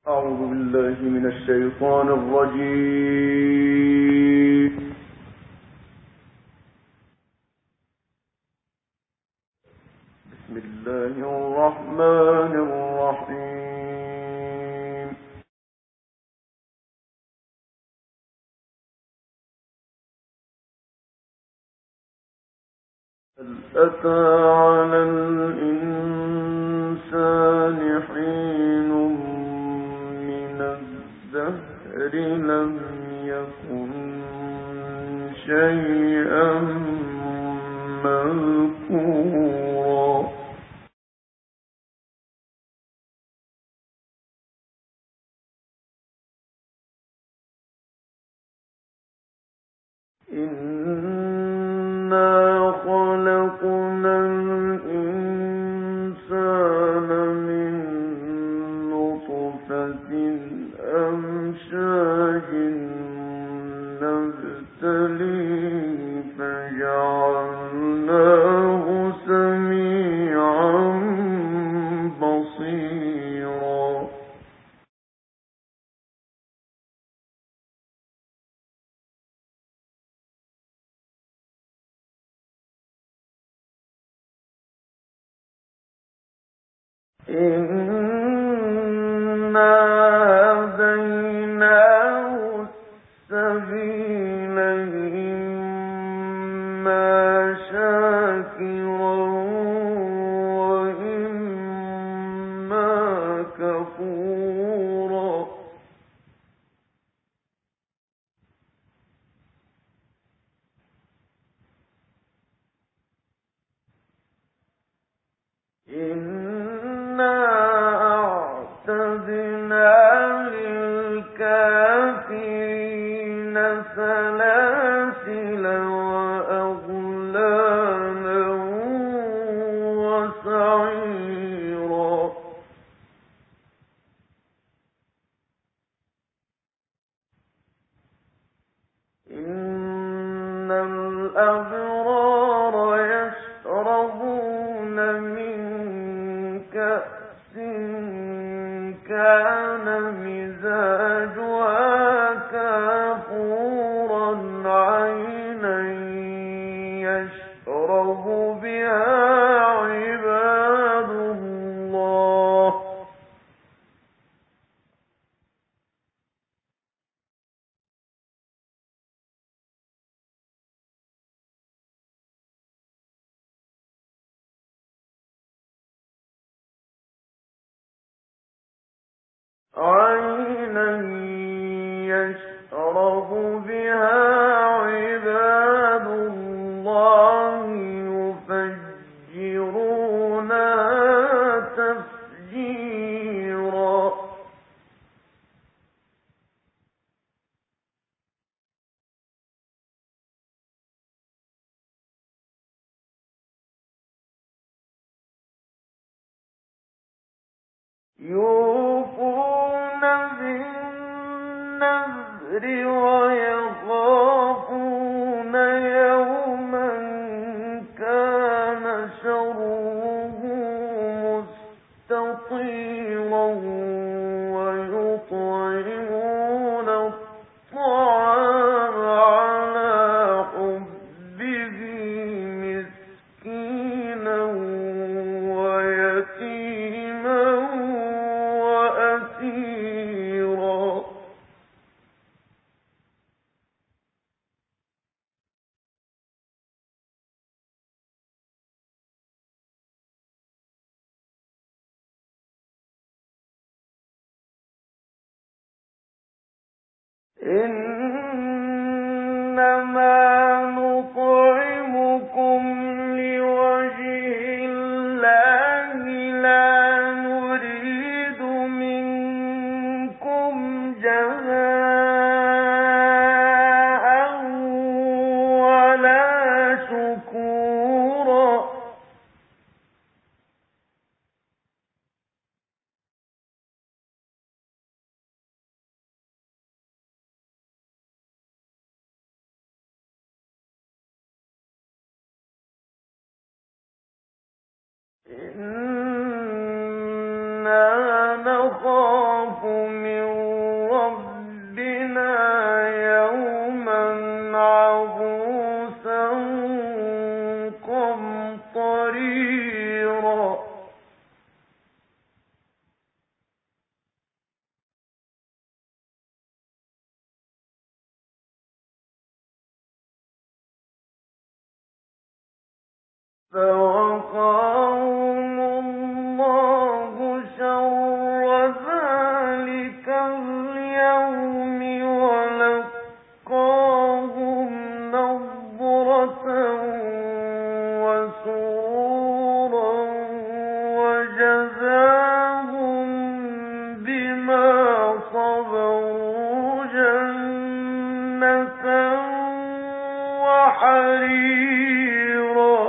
أعوذ بالله من الشيطان الرجيم. بسم الله الرحمن الرحيم. هل أتى على الإنسان حين من الدهر لم يكن شيئا مذكورا إنا خلقنا الإنسان من نطفة أمشاج نبتليه فجعلناه سميعا بصيرا إنا هديناه السبيل إما شاكرا وإما كفورا إنا أعتدنا للكافرين سلاسل وأغلالا وسعيرا إن الأبرار يشربون من كأس كان مزاجها كافورا عينا يشرب بها عباد الله عينا يشرب بها عباد الله يفجرونها تفجيرا يوفون بالنذر ويخافون يوما كان شره مستطيرا ويطعمون الطعام على حبه مسكينا ويتيما وأسيرا إنما نطعمكم لوجه الله لا نريد منكم جزاء ولا شكورا إنا نخاف من ربنا يوما عبوسا قمطريرا فوقاهم الله شر ذلك اليوم ولقاهم نضرة وسرورا وجزاهم بما صبروا جنة وحريرا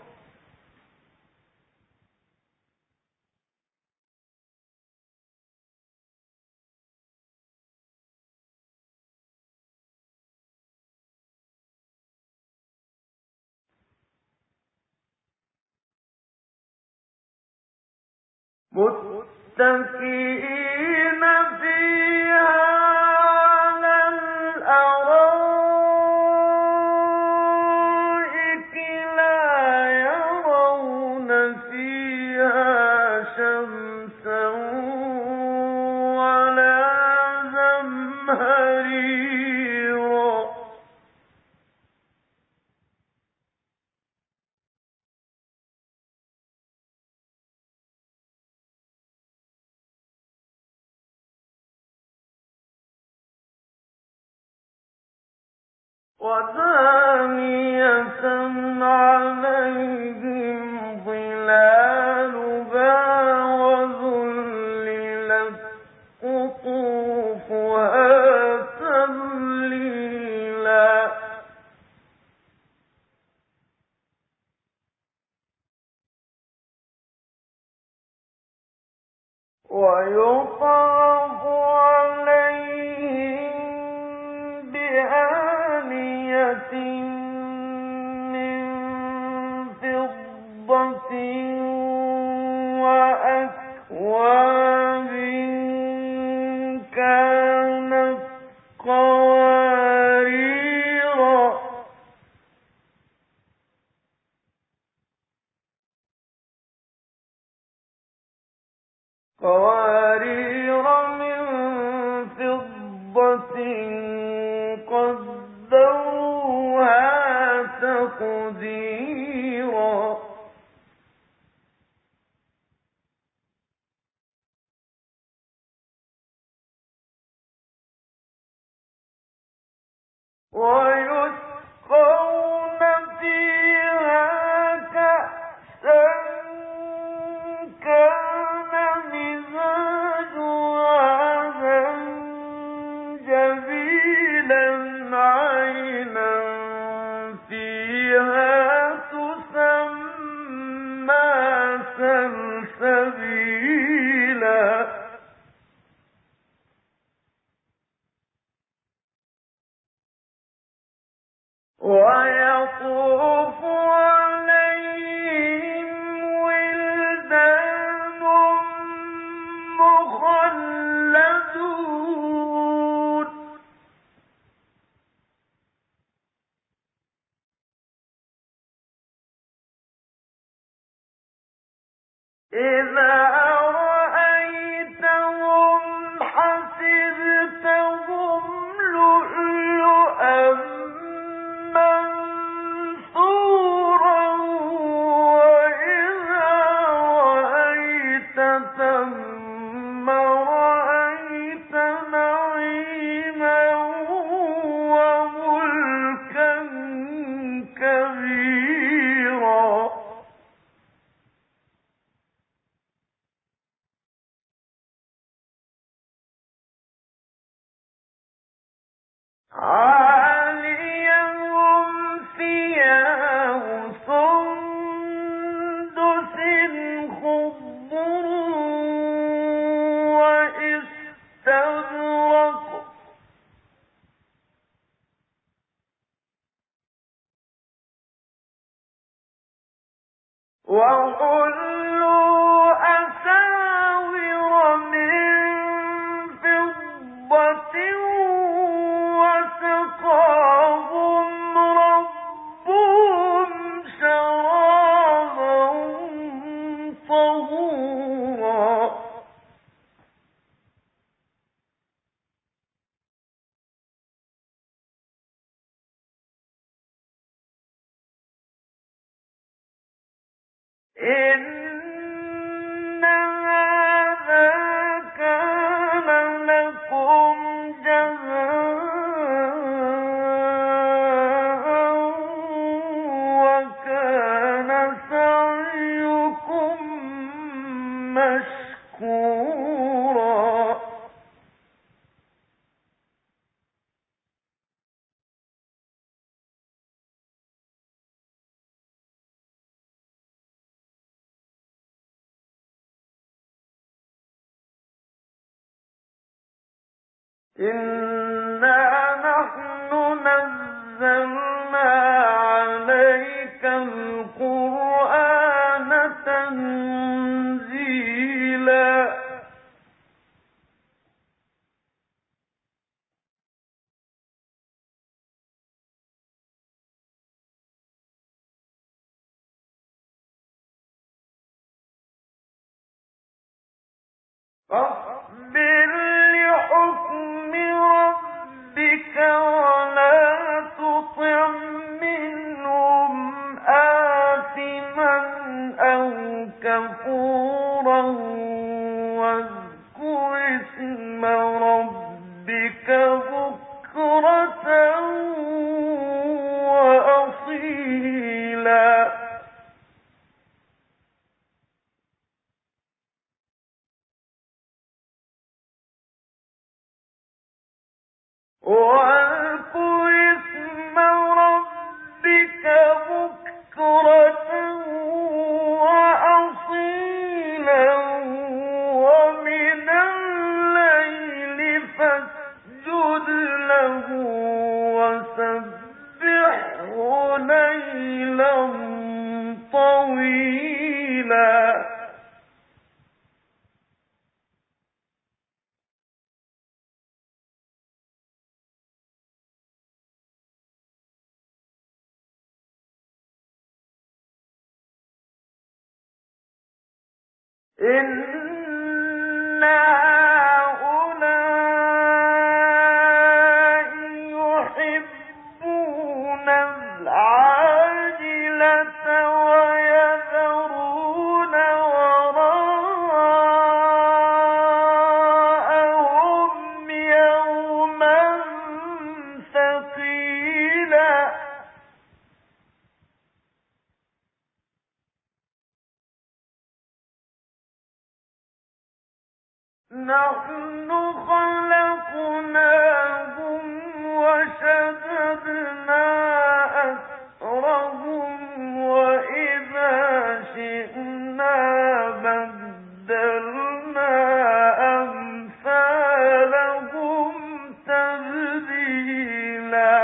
متكئين فيها على الأرائك لا يرون فيها شمسا ولا زمهريرا ودانية عليهم ظلالها وذللت قطوفها تذليلا ويطاف عليهم بآنية من فضة وأكواب كانت قواريرا من فضة قدروها تقديرا ويسقون فيها كأسا كان مزاجها زنجبيلا عينا فيها تسمى سلسبيلا ويطوف عليهم ولدان مخلدون إذا رأيتهم حسبتهم لؤلؤا منثورا وإذا رأيت ثم رأيت نعيما وملكا كبيرا عاليهم ثياب سندس خضر وإستبرق وحلوا أساور من إِنَّ هَٰذَا كَانَ لَكُمْ جَزَاءً وَكَانَ سَعْيُكُم مَّشْكُورًا إِنَّا نَحْنُ نَزَّلْنَا عَلَيْكَ الْقُرْآنَ تَنزِيلًا فاصبر لحكم ربك ولا تطع منهم آثما أو كفورا واذكر اسم ربك بكرة وأصيلا واذكر اسم ربك بكرة وأصيلا ومن الليل فاسجد له وسبحه ليلا طويلا إِنَّ هَٰؤُلَاءِ يُحِبُّونَ الْعَاجِلَةَ وَيَذَرُونَ وَرَاءَهُمْ يَوْمًا ثَقِيلًا نَحْنُ خَلَقْنَاهُمْ وَشَدَدْنَا أَسْرَهُمْ وَإِذَا شِئْنَا بَدَّلْنَا أَمْثَالَهُمْ تَبْدِيلًا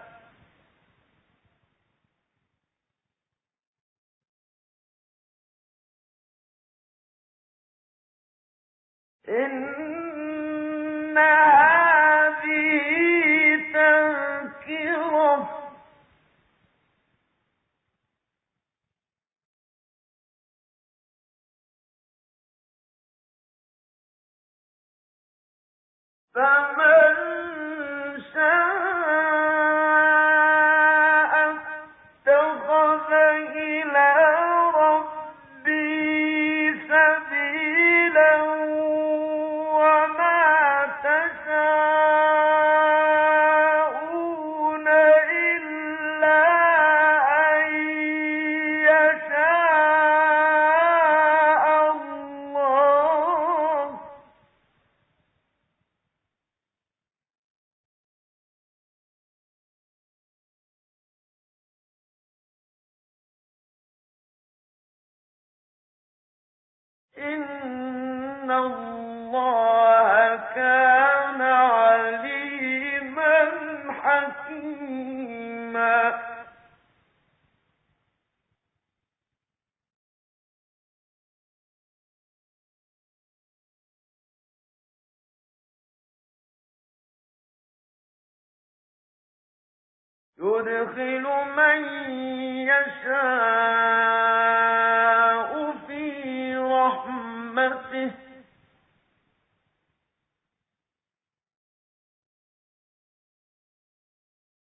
إِنَّ هَٰذِهِ تَذْكِرَةٌ ۖ فَمَن شَاءَ اتَّخَذَ إِلَىٰ رَبِّهِ سَبِيلًا وَمَا تَشَاءُونَ إِلَّا أَن يَشَاءَ اللَّهُ ۚ إِنَّ اللَّهَ كَانَ عَلِيمًا حَكِيمًا يُدْخِلُ مَن يَشَاءُ فِي رَحْمَتِهِ ۚ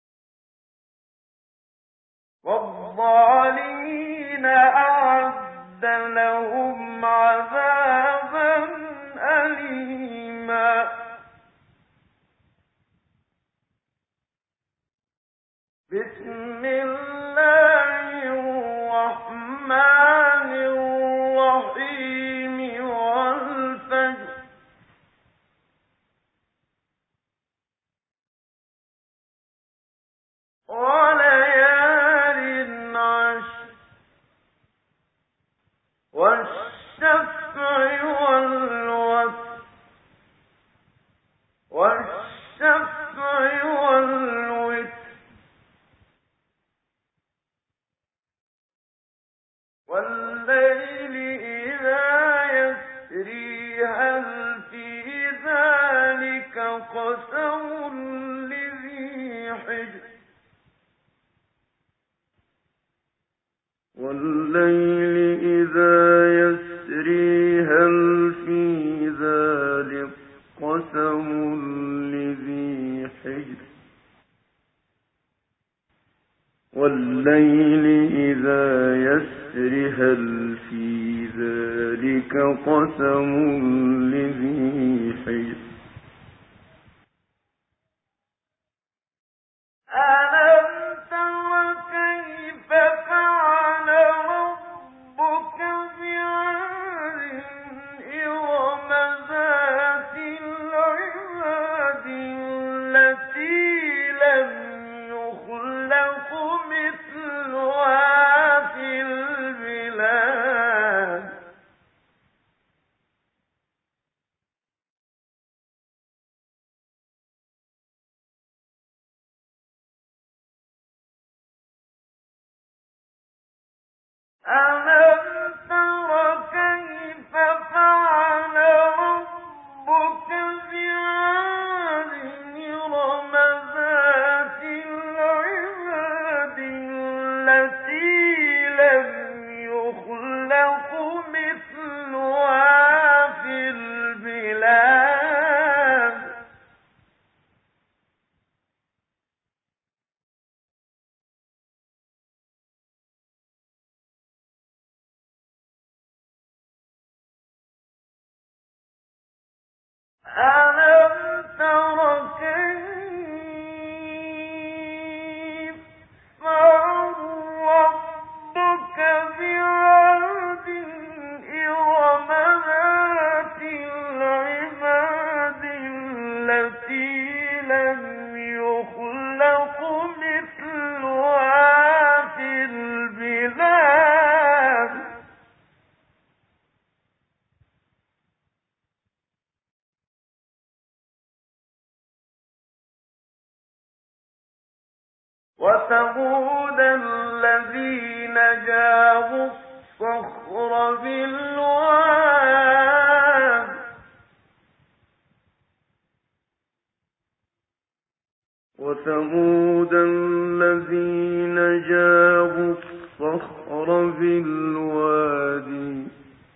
وَالظَّالِمِينَ أَعَدَّ لهم عذابا أليما. بسم الله الرحمن الرحيم والفجر وليال عشر والشفع والوتر والشفع والوتر والليل إذا يسري هل في ذلك قسم لذي حجر والليل إذا يسري هل في ذلك قسم لذي حجر والليل إذا يسري هل في ذلك قسم لذي حجر ألم تر كيف فعل ربك بعاد إرم ذات العماد التي لم يخلق مثلها في البلاد ألم تر كيف فعل ربك بعاد إرم ذات العماد التي لم يخلق مثلها في البلاد ألم تر كيف فعل ربك بعاد إرم ذات العماد التي لم يخلق مثلها في البلاد وثمود الذين جابوا الصخر بالواد وثمود الذين جابوا الصخر بالوادي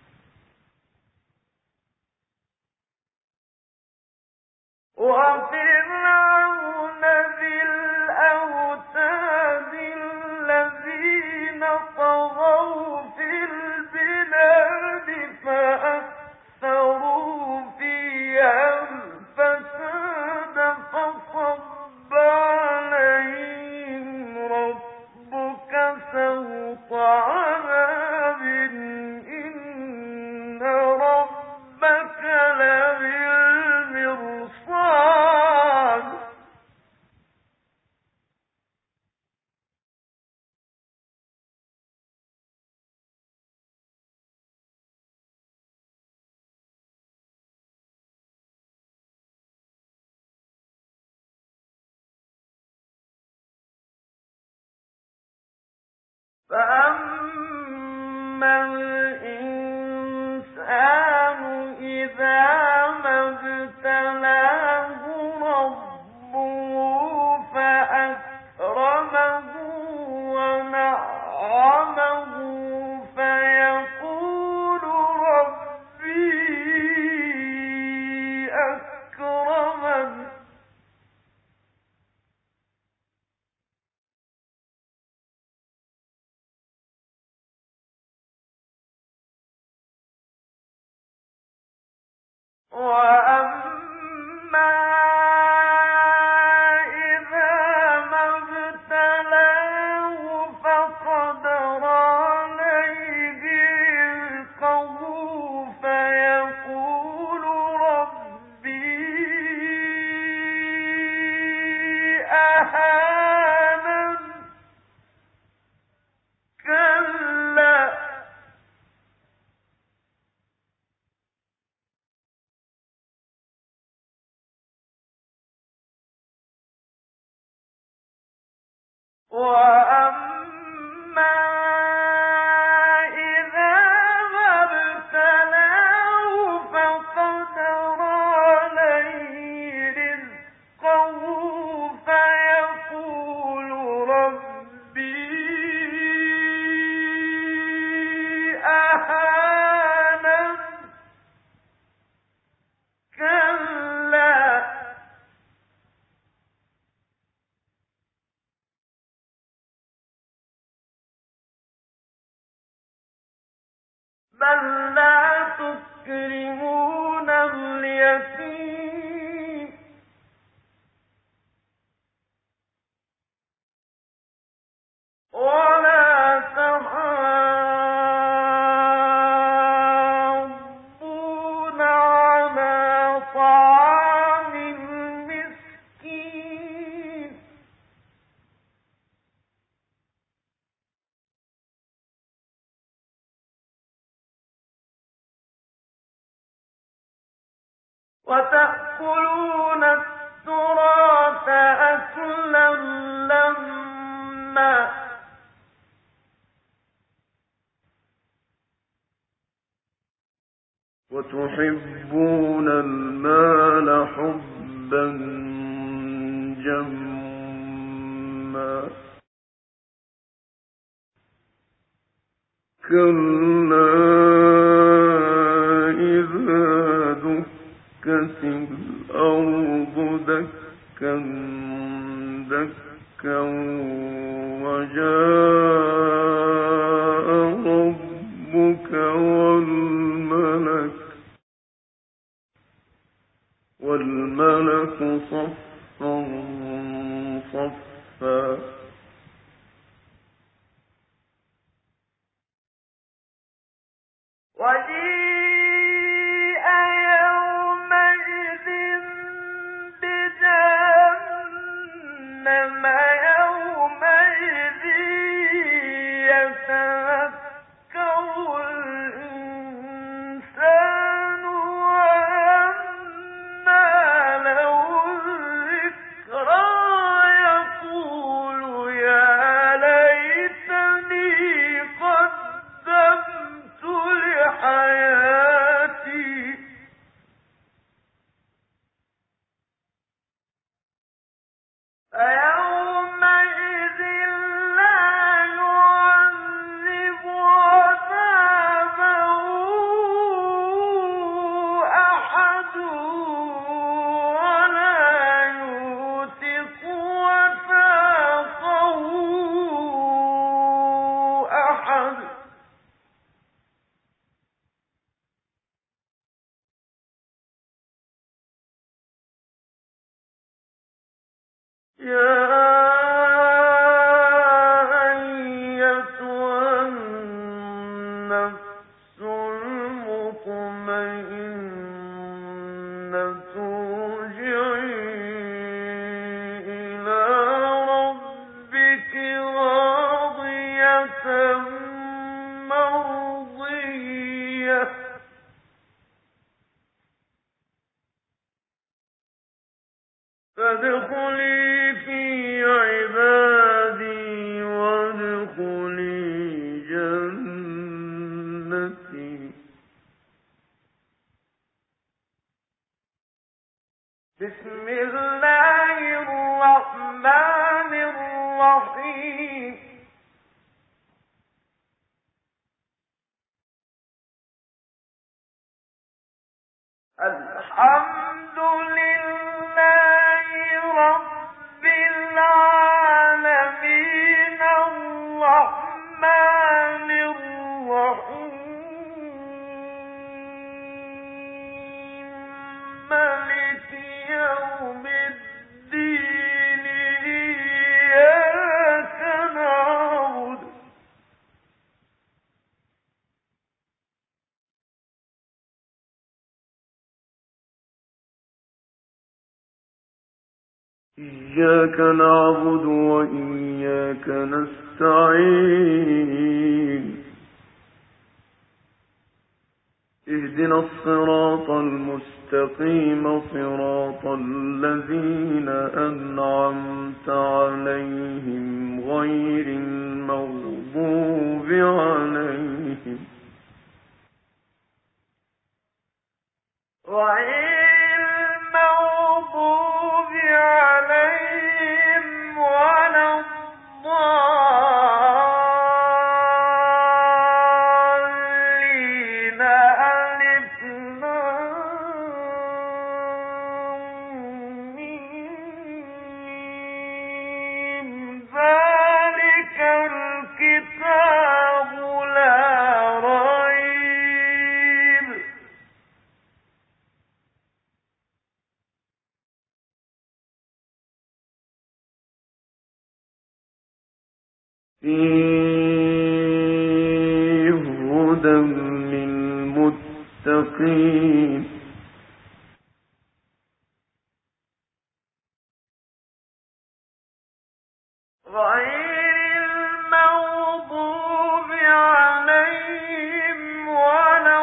وفرعون ذي الأوتاد الذين طغوا في البلاد فأكثروا فيها الفساد فصب عليهم ربك سوط عذاب إن ربك لبالمرصاد فأما الإنسان إذا ما ابتلاه ربه فأكرمه ونعمه فيقول ربي أكرمن بل لا تكرمون اليتيم ولا تحاضون على طعام المسكين وتأكلون التراث أكلا لما وتحبون المال حبا جما كلا إذا دكت الأرض دكا دكا وجاء ربك والملك صفا صفا وجيء يومئذ بجهنم يومئذ يتذكر الإنسان وأنى له الذكرى يقول يا ليتني قدمت لحياتي فيومئذ لا يعذب عذابه أحد ولا يوثق وثاقه أحد يا أيتها النفس المطمئنة ارجعي إلى ربك راضية مرضية فادخلي في عبادي وادخلي جنتي بسم الله الرحمن الرحيم الحمد لله رب العالمين الرحمن الرحيم إياك نعبد وإياك نستعين اهدنا الصراط المستقيم صراط الذين أنعمت عليهم غير المغضوب عليهم ولا الضالين ألف لام ميم ذلك الكتاب لا ريب فيه هدى للمتقين غير المغضوب عليهم ولا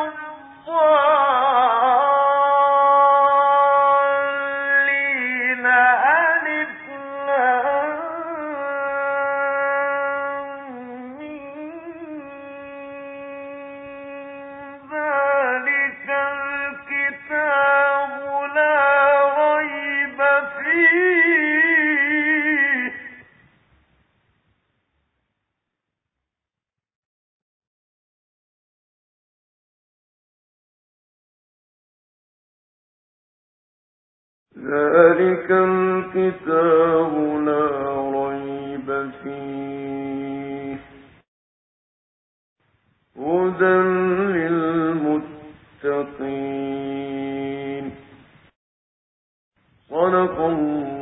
الضالين ألف لام ميم ذلك الكتاب لا ريب فيه ذلك الكتاب لا ريب فيه هدى للمتقين صدق الله